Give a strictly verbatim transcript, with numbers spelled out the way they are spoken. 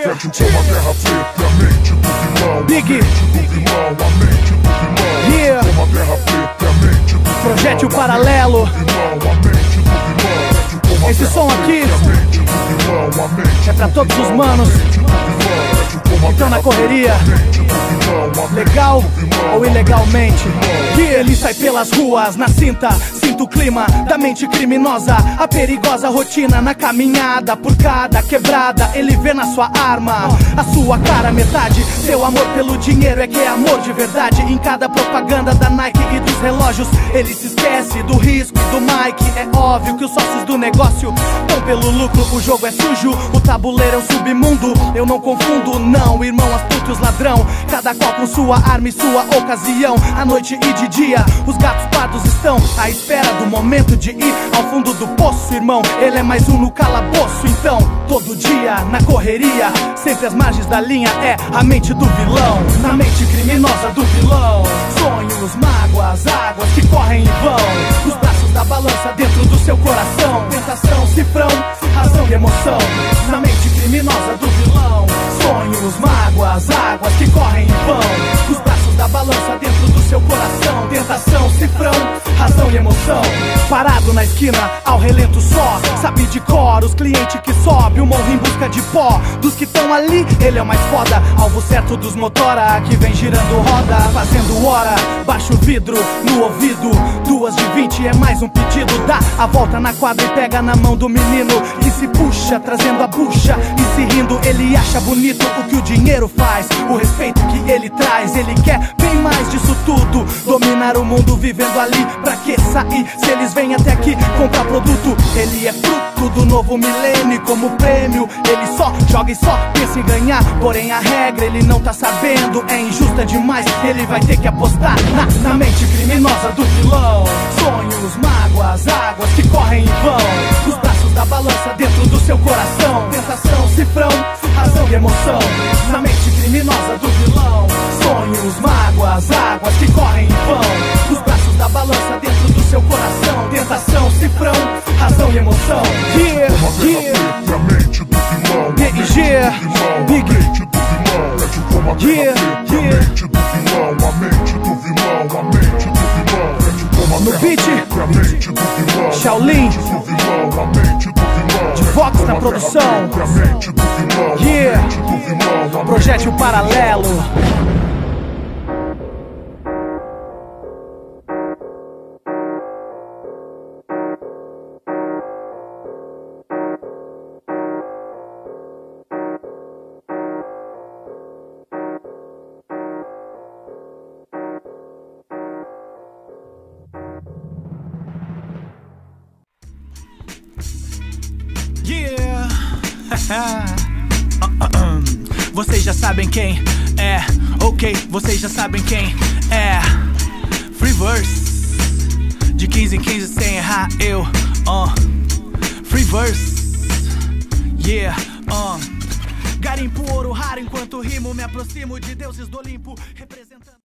yeah. Fértil como a guerra preta, a mente do vilão. Big. A mente do vilão, a mente do vilão. Yeah. Como a guerra preta, a mente do vilão. Projétil paralelo. Esse som aqui é pra todos os manos que estão na correria, legal ou ilegalmente. Que ele sai pelas ruas na cinta, sinto o clima da mente criminosa, a perigosa rotina na caminhada. Por cada quebrada ele vê na sua arma a sua cara metade. Seu amor pelo dinheiro é que é amor de verdade. Em cada propaganda da Nike e dos relógios ele se esquece do risco e do Mike. É óbvio que os sócios do negócio estão pelo lucro. O jogo é sujo, o tabuleiro é um submundo. Eu não confundo não, irmão astuto e os ladrão, cada qual com sua arma e sua ocasião. À noite e de dia os gatos pardos estão à espera do momento de ir ao fundo do poço, irmão. Ele é mais um no calabouço, então todo dia na correria, sempre às margens da linha, é a mente do vilão. Na mente criminosa do vilão, sonhos, mágoas, águas que correm em vão. Os braços da balança dentro do seu coração, tentação, cifrão, razão e emoção. Na mente criminosa do vilão, sonhos, mágoas, águas que correm em vão. Os braços da balança dentro do seu coração, tentação, cifrão, razão e emoção. Parado na esquina, ao relento só, sabe de cor os clientes que sobe o morro em busca de pó. Dos que estão ali, ele é o mais foda, alvo certo dos motora que vem girando roda, fazendo hora. Baixa o vidro no ouvido, duas de vinte é mais um pedido. Dá a volta na quadra e pega na mão do menino que se puxa, trazendo a bucha e se rindo. Ele acha bonito o que o dinheiro faz, o respeito que ele traz. Ele quer bem mais disso tudo, dominar o mundo vivendo ali. Pra que sair se eles vêm até aqui comprar produto? Ele é fruto do novo milênio, como prêmio ele só joga e só pensa em ganhar. Porém a regra ele não tá sabendo, é injusta demais, ele vai ter que apostar na, na mente criminosa do vilão. Sonhos, mágoas, águas que correm em vão. Os braços da balança dentro do seu coração, tentação, cifrão, razão e emoção. Na mente criminosa do vilão, sonhos, mágoas, águas que correm em vão. Os braços da balança dentro do seu coração, tentação, cifrão, razão e emoção. Yeah, yeah, D G, Big, yeah, yeah. No beat, Shaolin, de Vox na produção. Yeah, Projétil paralelo. Yeah. Vocês já sabem quem é, ok, vocês já sabem quem é. Free verse, de quinze em quinze sem errar eu, uh. Free verse, yeah, uh. Garimpo ouro raro enquanto rimo, me aproximo de deuses do Olimpo.